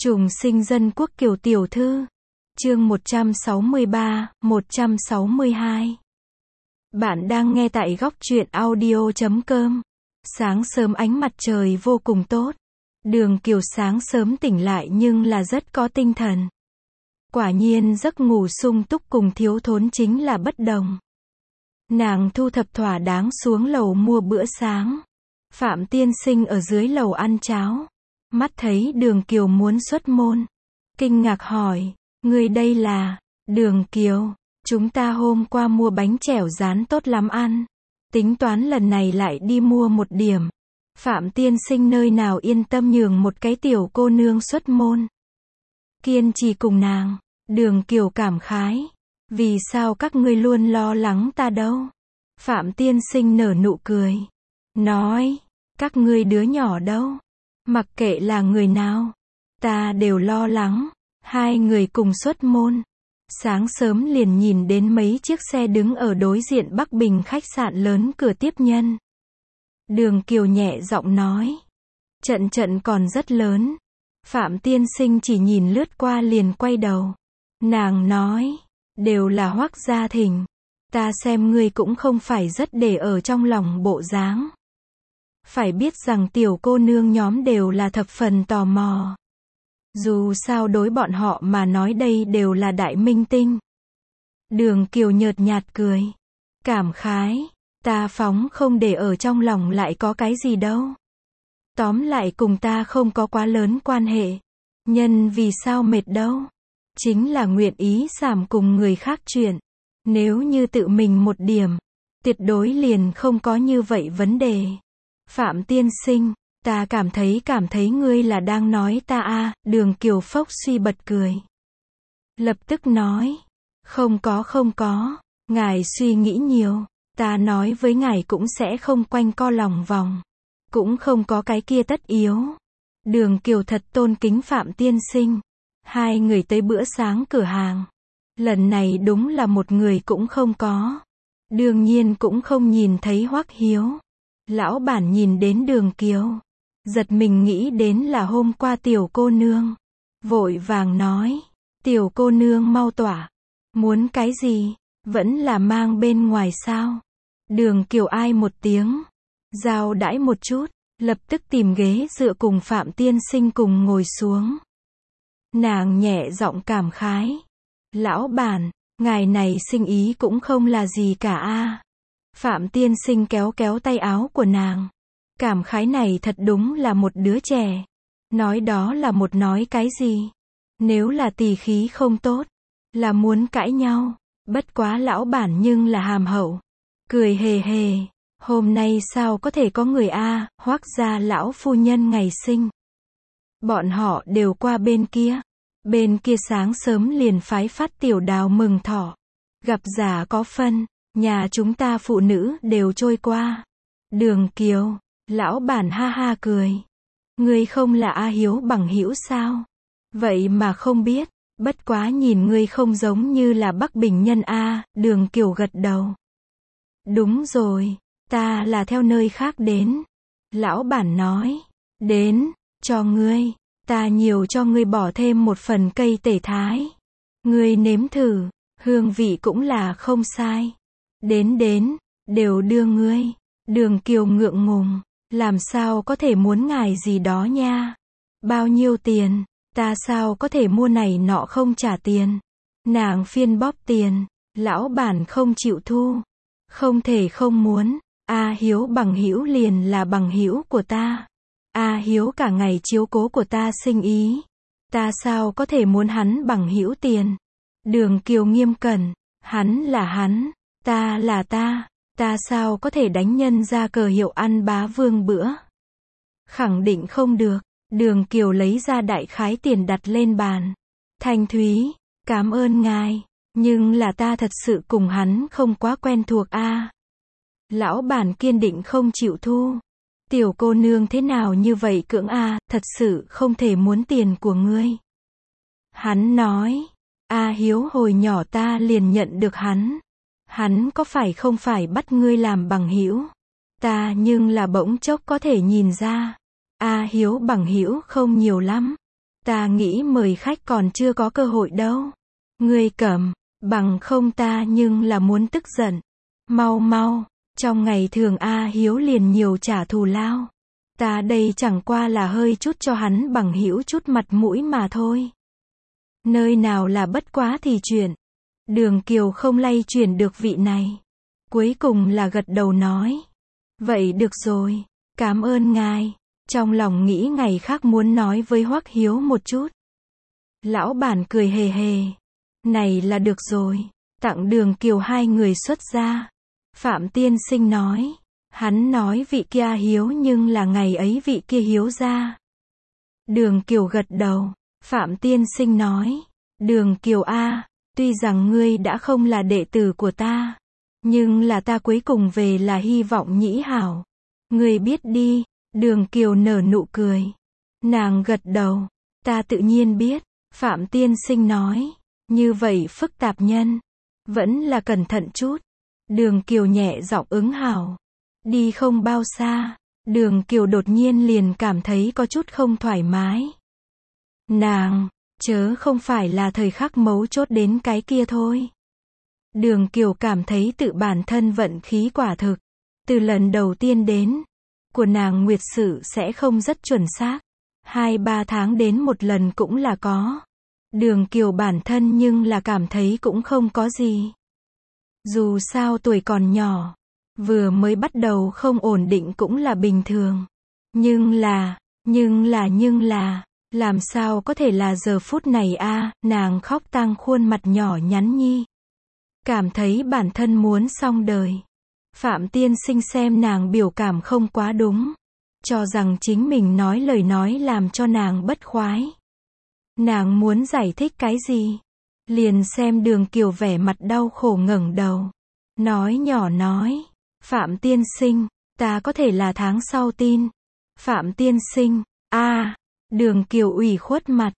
Trùng sinh dân quốc Kiều tiểu thư. Chương 163, 162. Bạn đang nghe tại góc truyện audio.com. Sáng sớm ánh mặt trời vô cùng tốt. Đường Kiều sáng sớm tỉnh lại nhưng là rất có tinh thần. Quả nhiên giấc ngủ sung túc cùng thiếu thốn chính là bất đồng. Nàng thu thập thỏa đáng xuống lầu mua bữa sáng. Phạm tiên sinh ở dưới lầu ăn cháo. Mắt thấy Đường Kiều muốn xuất môn. Kinh ngạc hỏi, người đây là? Đường Kiều, chúng ta hôm qua mua bánh chèo rán tốt lắm ăn. Tính toán lần này lại đi mua một điểm. Phạm tiên sinh nơi nào yên tâm nhường một cái tiểu cô nương xuất môn. Kiên trì cùng nàng. Đường Kiều cảm khái. Vì sao các ngươi luôn lo lắng ta đâu? Phạm tiên sinh nở nụ cười. Nói, các ngươi đứa nhỏ đâu? Mặc kệ là người nào, ta đều lo lắng. Hai người cùng xuất môn. Sáng sớm liền nhìn đến mấy chiếc xe đứng ở đối diện Bắc Bình khách sạn lớn cửa tiếp nhân. Đường Kiều nhẹ giọng nói. Trận còn rất lớn. Phạm tiên sinh chỉ nhìn lướt qua liền quay đầu. Nàng nói, đều là Hoắc gia thỉnh. Ta xem ngươi cũng không phải rất để ở trong lòng bộ dáng. Phải biết rằng tiểu cô nương nhóm đều là thập phần tò mò. Dù sao đối bọn họ mà nói đây đều là đại minh tinh. Đường Kiều nhợt nhạt cười. Cảm khái, ta phóng không để ở trong lòng lại có cái gì đâu. Tóm lại cùng ta không có quá lớn quan hệ. Nhân vì sao mệt đâu. Chính là nguyện ý giảm cùng người khác chuyện. Nếu như tự mình một điểm, tuyệt đối liền không có như vậy vấn đề. Phạm tiên sinh, ta cảm thấy ngươi là đang nói ta à, Đường Kiều phốc suy bật cười. Lập tức nói, không có, ngài suy nghĩ nhiều, ta nói với ngài cũng sẽ không quanh co lòng vòng. Cũng không có cái kia tất yếu. Đường Kiều thật tôn kính Phạm tiên sinh. Hai người tới bữa sáng cửa hàng. Lần này đúng là một người cũng không có. Đương nhiên cũng không nhìn thấy Hoắc Hiếu. Lão bản nhìn đến Đường Kiều. Giật mình nghĩ đến là hôm qua tiểu cô nương. Vội vàng nói. Tiểu cô nương mau tỏa. Muốn cái gì? Vẫn là mang bên ngoài sao? Đường Kiều ai một tiếng. Giao đãi một chút. Lập tức tìm ghế dựa cùng Phạm tiên sinh cùng ngồi xuống. Nàng nhẹ giọng cảm khái. Lão bản, ngài này sinh ý cũng không là gì cả a. Phạm tiên sinh kéo tay áo của nàng. Cảm khái này thật đúng là một đứa trẻ. Nói đó là một nói cái gì? Nếu là tỳ khí không tốt, là muốn cãi nhau. Bất quá lão bản nhưng là hàm hậu. Cười hề hề. Hôm nay sao có thể có người a, Hoắc gia lão phu nhân ngày sinh. Bọn họ đều qua bên kia. Bên kia sáng sớm liền phái phát tiểu đào mừng thọ. Gặp giả có phân, nhà chúng ta phụ nữ đều trôi qua. Đường Kiều, lão bản ha ha cười. Ngươi không là A Hiếu bằng hữu sao? Vậy mà không biết, bất quá nhìn ngươi không giống như là Bắc Bình nhân a. Đường Kiều gật đầu. Đúng rồi, ta là theo nơi khác đến. Lão bản nói, đến, cho ngươi. Ta nhiều cho ngươi bỏ thêm một phần cây tể thái. Ngươi nếm thử, hương vị cũng là không sai. Đến, đều đưa ngươi. Đường Kiều ngượng ngùng, làm sao có thể muốn ngài gì đó nha. Bao nhiêu tiền, ta sao có thể mua này nọ không trả tiền. Nàng phiên bóp tiền, lão bản không chịu thu. Không thể không muốn, A Hiếu bằng hữu liền là bằng hữu của ta. A Hiếu cả ngày chiếu cố của ta sinh ý. Ta sao có thể muốn hắn bằng hữu tiền. Đường Kiều nghiêm cẩn. Hắn là hắn. Ta là ta. Ta sao có thể đánh nhân ra cờ hiệu ăn bá vương bữa. Khẳng định không được. Đường Kiều lấy ra đại khái tiền đặt lên bàn. Thanh Thúy, cảm ơn ngài. Nhưng là ta thật sự cùng hắn không quá quen thuộc a. Lão bản kiên định không chịu thu. Tiểu cô nương thế nào như vậy cưỡng a, thật sự không thể muốn tiền của ngươi. Hắn nói, A Hiếu hồi nhỏ ta liền nhận được hắn. Hắn có phải không phải bắt ngươi làm bằng hữu? Ta nhưng là bỗng chốc có thể nhìn ra. A Hiếu bằng hữu không nhiều lắm. Ta nghĩ mời khách còn chưa có cơ hội đâu. Ngươi cầm, bằng không ta nhưng là muốn tức giận. Mau mau, trong ngày thường A Hiếu liền nhiều trả thù lao. Ta đây chẳng qua là hơi chút cho hắn bằng hữu chút mặt mũi mà thôi. Nơi nào là bất quá thì chuyện. Đường Kiều không lay chuyển được vị này. Cuối cùng là gật đầu nói. Vậy được rồi, cảm ơn ngài. Trong lòng nghĩ ngày khác muốn nói với Hoắc Hiếu một chút. Lão bản cười hề hề. Này là được rồi, tặng Đường Kiều hai người xuất gia. Phạm tiên sinh nói. Hắn nói vị kia hiếu nhưng là ngày ấy vị kia hiếu ra. Đường Kiều gật đầu. Phạm tiên sinh nói. Đường Kiều a, tuy rằng ngươi đã không là đệ tử của ta, nhưng là ta cuối cùng về là hy vọng nhĩ hảo. Ngươi biết đi. Đường Kiều nở nụ cười. Nàng gật đầu. Ta tự nhiên biết. Phạm tiên sinh nói. Như vậy phức tạp nhân. Vẫn là cẩn thận chút. Đường Kiều nhẹ giọng ứng hảo. Đi không bao xa. Đường Kiều đột nhiên liền cảm thấy có chút không thoải mái. Nàng, chớ không phải là thời khắc mấu chốt đến cái kia thôi. Đường Kiều cảm thấy tự bản thân vận khí quả thực. Từ lần đầu tiên đến, của nàng nguyệt sự sẽ không rất chuẩn xác. 2-3 tháng đến một lần cũng là có. Đường Kiều bản thân nhưng là cảm thấy cũng không có gì. Dù sao tuổi còn nhỏ, vừa mới bắt đầu không ổn định cũng là bình thường. Nhưng là, làm sao có thể là giờ phút này a, nàng khóc tang khuôn mặt nhỏ nhắn nhi. Cảm thấy bản thân muốn xong đời. Phạm tiên sinh xem nàng biểu cảm không quá đúng. Cho rằng chính mình nói lời nói làm cho nàng bất khoái. Nàng muốn giải thích cái gì? Liền xem Đường Kiều vẻ mặt đau khổ ngẩng đầu. Nói nhỏ nói. Phạm tiên sinh, ta có thể là tháng sau tin. Phạm tiên sinh, Đường Kiều ủy khuất mặt.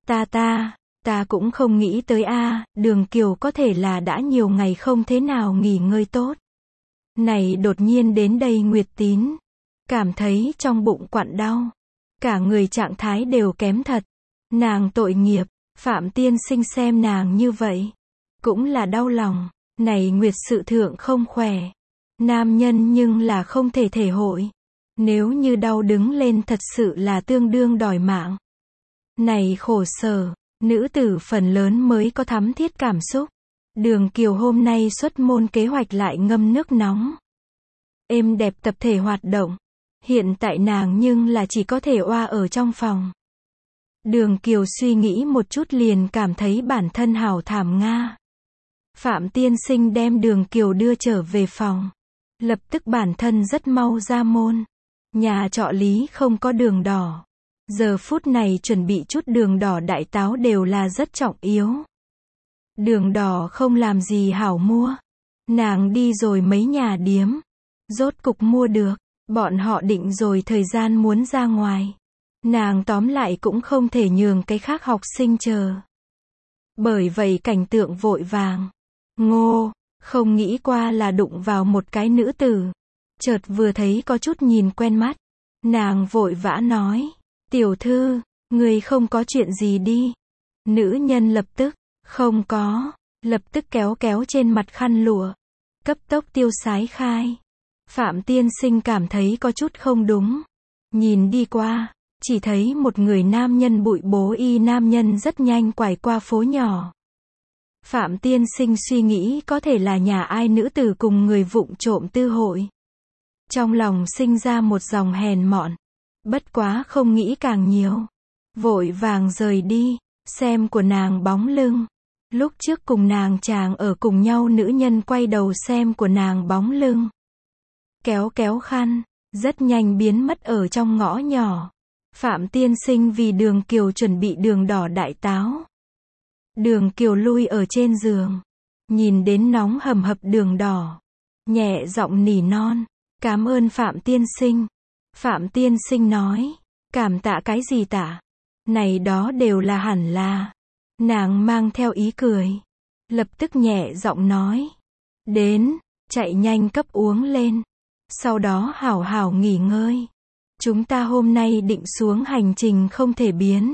Ta cũng không nghĩ tới Đường Kiều có thể là đã nhiều ngày không thế nào nghỉ ngơi tốt. Này đột nhiên đến đây Nguyệt Tín. Cảm thấy trong bụng quặn đau. Cả người trạng thái đều kém thật. Nàng tội nghiệp. Phạm tiên sinh xem nàng như vậy. Cũng là đau lòng. Này Nguyệt sự thượng không khỏe. Nam nhân nhưng là không thể thể hội. Nếu như đau đứng lên thật sự là tương đương đòi mạng. Này khổ sở. Nữ tử phần lớn mới có thắm thiết cảm xúc. Đường Kiều hôm nay xuất môn kế hoạch lại ngâm nước nóng. Êm đẹp tập thể hoạt động. Hiện tại nàng nhưng là chỉ có thể oa ở trong phòng. Đường Kiều suy nghĩ một chút liền cảm thấy bản thân hảo thảm nga. Phạm tiên sinh đem Đường Kiều đưa trở về phòng. Lập tức bản thân rất mau ra môn. Nhà trọ lý không có đường đỏ. Giờ phút này chuẩn bị chút đường đỏ đại táo đều là rất trọng yếu. Đường đỏ không làm gì hảo mua. Nàng đi rồi mấy nhà điếm. Rốt cục mua được. Bọn họ định rồi thời gian muốn ra ngoài. Nàng tóm lại cũng không thể nhường cái khác học sinh chờ. Bởi vậy cảnh tượng vội vàng. Ngô, không nghĩ qua là đụng vào một cái nữ tử. Chợt vừa thấy có chút nhìn quen mắt. Nàng vội vã nói. Tiểu thư, người không có chuyện gì đi. Nữ nhân lập tức, không có. Lập tức kéo trên mặt khăn lụa. Cấp tốc tiêu sái khai. Phạm tiên sinh cảm thấy có chút không đúng. Nhìn đi qua, chỉ thấy một người nam nhân bụi bố y nam nhân rất nhanh quải qua phố nhỏ. Phạm tiên sinh suy nghĩ có thể là nhà ai nữ tử cùng người vụng trộm tư hội. Trong lòng sinh ra một dòng hèn mọn. Bất quá không nghĩ càng nhiều. Vội vàng rời đi, xem của nàng bóng lưng. Lúc trước cùng nàng chàng ở cùng nhau nữ nhân quay đầu xem của nàng bóng lưng. Kéo khăn, rất nhanh biến mất ở trong ngõ nhỏ. Phạm tiên sinh vì Đường Kiều chuẩn bị đường đỏ đại táo. Đường Kiều lui ở trên giường. Nhìn đến nóng hầm hập đường đỏ. Nhẹ giọng nỉ non. Cảm ơn Phạm tiên sinh. Phạm tiên sinh nói. Cảm tạ cái gì tạ? Này đó đều là hẳn là. Nàng mang theo ý cười. Lập tức nhẹ giọng nói. Đến, chạy nhanh cấp uống lên. Sau đó hảo hảo nghỉ ngơi. Chúng ta hôm nay định xuống hành trình không thể biến.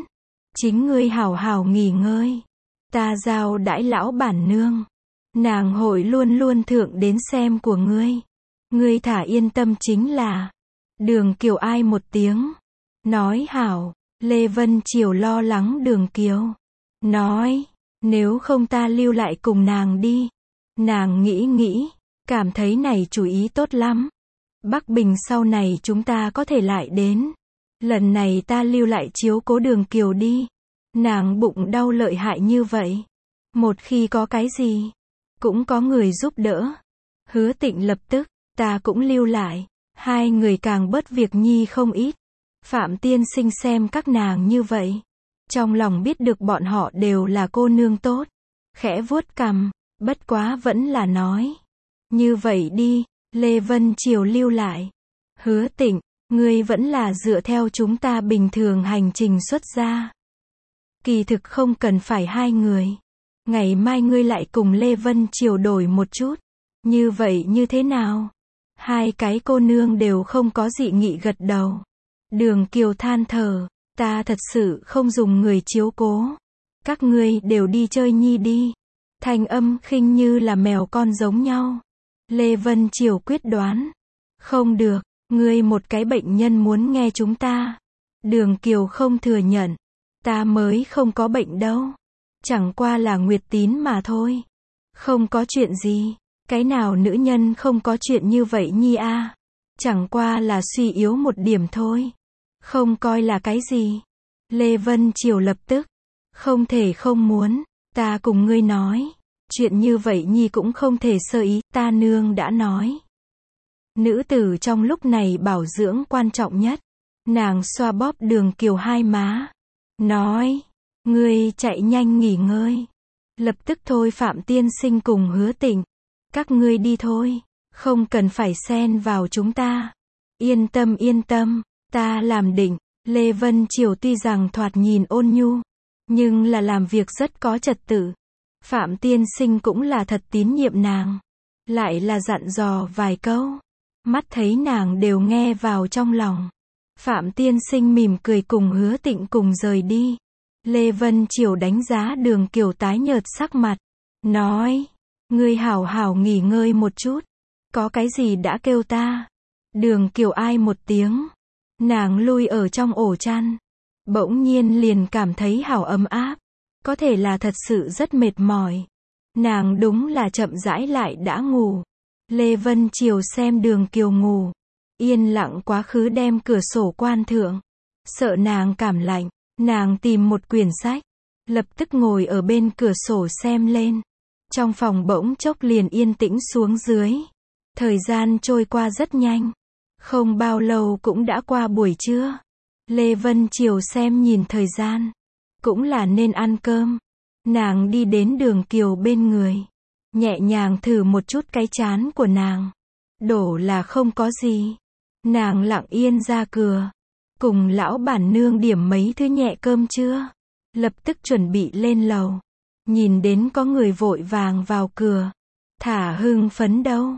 Chính ngươi hảo hảo nghỉ ngơi. Ta giao đãi lão bản nương. Nàng hội luôn luôn thượng đến xem của ngươi. Ngươi thả yên tâm chính là. Đường Kiều ai một tiếng. Nói hảo. Lê Vân Triều lo lắng Đường Kiều. Nói. Nếu không ta lưu lại cùng nàng đi. Nàng nghĩ. Cảm thấy này chủ ý tốt lắm. Bắc Bình sau này chúng ta có thể lại đến. Lần này ta lưu lại chiếu cố Đường Kiều đi. Nàng bụng đau lợi hại như vậy. Một khi có cái gì, cũng có người giúp đỡ. Hứa Tịnh lập tức, ta cũng lưu lại. Hai người càng bớt việc nhi không ít. Phạm tiên sinh xem các nàng như vậy. Trong lòng biết được bọn họ đều là cô nương tốt. Khẽ vuốt cằm, bất quá vẫn là nói. Như vậy đi, Lê Vân Triều lưu lại. Hứa Tịnh, ngươi vẫn là dựa theo chúng ta bình thường hành trình xuất ra. Kỳ thực không cần phải hai người. Ngày mai ngươi lại cùng Lê Vân Triều đổi một chút. Như vậy như thế nào? Hai cái cô nương đều không có dị nghị gật đầu. Đường Kiều than thở, ta thật sự không dùng người chiếu cố. Các ngươi đều đi chơi nhi đi. Thanh âm khinh như là mèo con giống nhau. Lê Vân Triều quyết đoán. Không được, ngươi một cái bệnh nhân muốn nghe chúng ta. Đường Kiều không thừa nhận. Ta mới không có bệnh đâu. Chẳng qua là nguyệt tín mà thôi. Không có chuyện gì. Cái nào nữ nhân không có chuyện như vậy nhi a? Chẳng qua là suy yếu một điểm thôi. Không coi là cái gì. Lê Vân Triều lập tức. Không thể không muốn. Ta cùng ngươi nói. Chuyện như vậy nhi cũng không thể sơ ý. Ta nương đã nói. Nữ tử trong lúc này bảo dưỡng quan trọng nhất. Nàng xoa bóp Đường Kiều hai má. Nói. Ngươi chạy nhanh nghỉ ngơi. Lập tức thôi Phạm tiên sinh cùng Hứa Tịnh. Các ngươi đi thôi. Không cần phải xen vào chúng ta. Yên tâm. Ta làm định. Lê Vân Triều tuy rằng thoạt nhìn ôn nhu. Nhưng là làm việc rất có trật tự. Phạm tiên sinh cũng là thật tín nhiệm nàng. Lại là dặn dò vài câu. Mắt thấy nàng đều nghe vào trong lòng. Phạm tiên sinh mỉm cười cùng Hứa Tịnh cùng rời đi. Lê Vân Triều đánh giá Đường Kiều tái nhợt sắc mặt. Nói. Ngươi hảo hảo nghỉ ngơi một chút. Có cái gì đã kêu ta. Đường Kiều ai một tiếng. Nàng lui ở trong ổ chăn. Bỗng nhiên liền cảm thấy hảo ấm áp. Có thể là thật sự rất mệt mỏi. Nàng đúng là chậm rãi lại đã ngủ. Lê Vân Triều xem Đường Kiều ngủ. Yên lặng quá khứ đem cửa sổ quan thượng. Sợ nàng cảm lạnh. Nàng tìm một quyển sách. Lập tức ngồi ở bên cửa sổ xem lên. Trong phòng bỗng chốc liền yên tĩnh xuống dưới. Thời gian trôi qua rất nhanh. Không bao lâu cũng đã qua buổi trưa. Lê Vân Triều xem nhìn thời gian. Cũng là nên ăn cơm. Nàng đi đến Đường Kiều bên người. Nhẹ nhàng thử một chút cái trán của nàng. Đổ là không có gì. Nàng lặng yên ra cửa. Cùng lão bản nương điểm mấy thứ nhẹ cơm trưa. Lập tức chuẩn bị lên lầu. Nhìn đến có người vội vàng vào cửa. Thả hưng phấn đâu.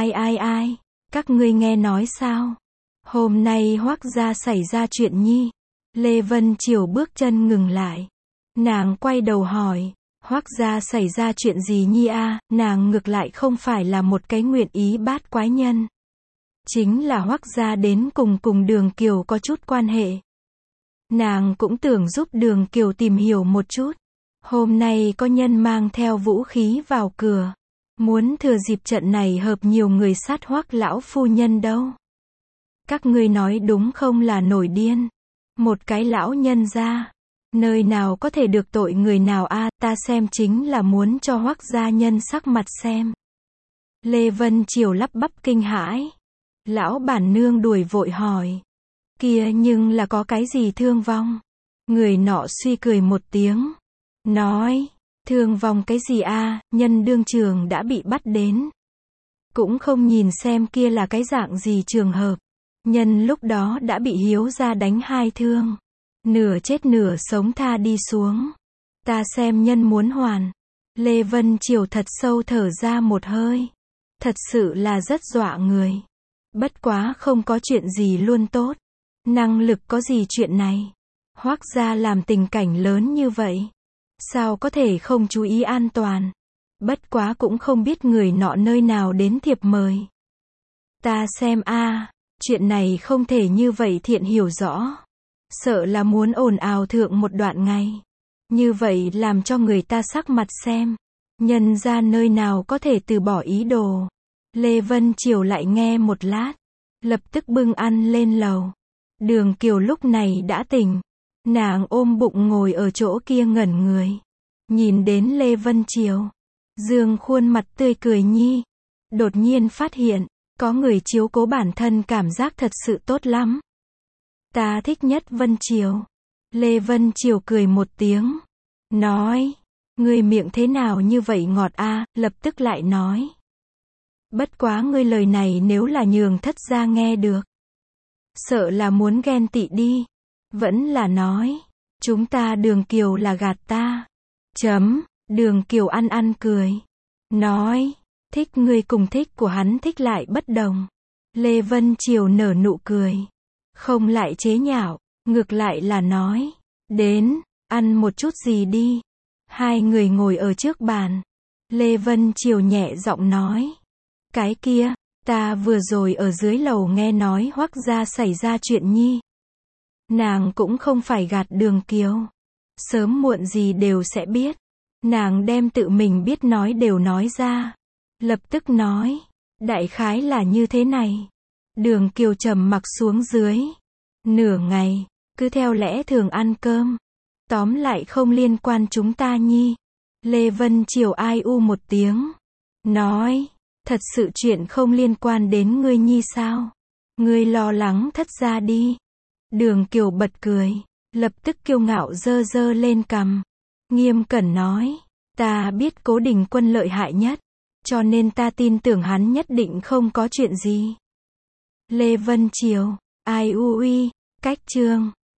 Ai. Các ngươi nghe nói sao? Hôm nay Hoắc gia xảy ra chuyện nhi. Lê Vân Triều bước chân ngừng lại. Nàng quay đầu hỏi. Hoắc gia xảy ra chuyện gì nhi a? Nàng ngược lại không phải là một cái nguyện ý bát quái nhân. Chính là Hoắc gia đến cùng Đường Kiều có chút quan hệ. Nàng cũng tưởng giúp Đường Kiều tìm hiểu một chút. Hôm nay có nhân mang theo vũ khí vào cửa. Muốn thừa dịp trận này hợp nhiều người sát Hoắc lão phu nhân đâu. Các ngươi nói đúng không là nổi điên. Một cái lão nhân ra. Nơi nào có thể được tội người nào a? Ta xem chính là muốn cho Hoắc gia nhân sắc mặt xem. Lê Vân Triều lắp bắp kinh hãi. Lão bản nương đuổi vội hỏi. Kia nhưng là có cái gì thương vong? Người nọ suy cười một tiếng. Nói. Thương vong cái gì a? Nhân đương trường đã bị bắt đến. Cũng không nhìn xem kia là cái dạng gì trường hợp. Nhân lúc đó đã bị Hiếu gia đánh hai thương. Nửa chết nửa sống tha đi xuống. Ta xem nhân muốn hoàn. Lê Vân Triều thật sâu thở ra một hơi. Thật sự là rất dọa người. Bất quá không có chuyện gì luôn tốt. Năng lực có gì chuyện này. Hoác gia làm tình cảnh lớn như vậy, sao có thể không chú ý an toàn. Bất quá cũng không biết người nọ nơi nào đến thiệp mời. Ta xem chuyện này không thể như vậy thiện hiểu rõ. Sợ là muốn ồn ào thượng một đoạn ngày. Như vậy làm cho người ta sắc mặt xem. Nhân ra nơi nào có thể từ bỏ ý đồ. Lê Vân Triều lại nghe một lát. Lập tức bưng ăn lên lầu. Đường Kiều lúc này đã tỉnh. Nàng ôm bụng ngồi ở chỗ kia ngẩn người. Nhìn đến Lê Vân Triều. Dương khuôn mặt tươi cười nhi. Đột nhiên phát hiện, có người chiếu cố bản thân cảm giác thật sự tốt lắm. Ta thích nhất Vân Triều. Lê Vân Triều cười một tiếng. Nói, ngươi miệng thế nào như vậy ngọt lập tức lại nói. Bất quá ngươi lời này nếu là nhường thất gia nghe được. Sợ là muốn ghen tị đi. Vẫn là nói, chúng ta Đường Kiều là gạt ta. Đường Kiều ăn cười. Nói, thích ngươi cùng thích của hắn thích lại bất đồng. Lê Vân Triều nở nụ cười. Không lại chế nhạo, ngược lại là nói. Đến, ăn một chút gì đi. Hai người ngồi ở trước bàn. Lê Vân Triều nhẹ giọng nói. Cái kia, ta vừa rồi ở dưới lầu nghe nói Hoắc gia xảy ra chuyện nhi. Nàng cũng không phải gạt Đường Kiều. Sớm muộn gì đều sẽ biết. Nàng đem tự mình biết nói đều nói ra. Lập tức nói. Đại khái là như thế này. Đường Kiều trầm mặc xuống dưới. Nửa ngày, cứ theo lẽ thường ăn cơm. Tóm lại không liên quan chúng ta nhi. Lê Vân Triều ai u một tiếng. Nói. Thật sự chuyện không liên quan đến ngươi nhi sao? Ngươi lo lắng thất gia đi. Đường Kiều bật cười. Lập tức kiêu ngạo dơ dơ lên cằm. Nghiêm cẩn nói. Ta biết Cố Đình Quân lợi hại nhất. Cho nên ta tin tưởng hắn nhất định không có chuyện gì. Lê Vân Triều. Ai u uy. Cách chương.